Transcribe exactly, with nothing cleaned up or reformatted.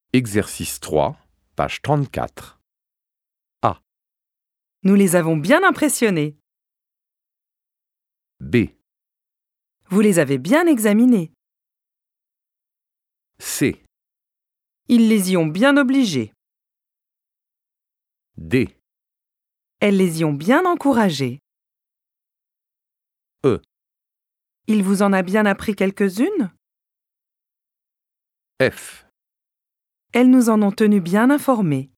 Exercice trois, page trente-quatre. A. Nous les avons bien impressionnés. B. Vous les avez bien examinés. C. Ils les y ont bien obligés. D. Elles les y ont bien encouragés. E. Il vous en a bien appris quelques-unes? F. Elles nous en ont tenus bien informés.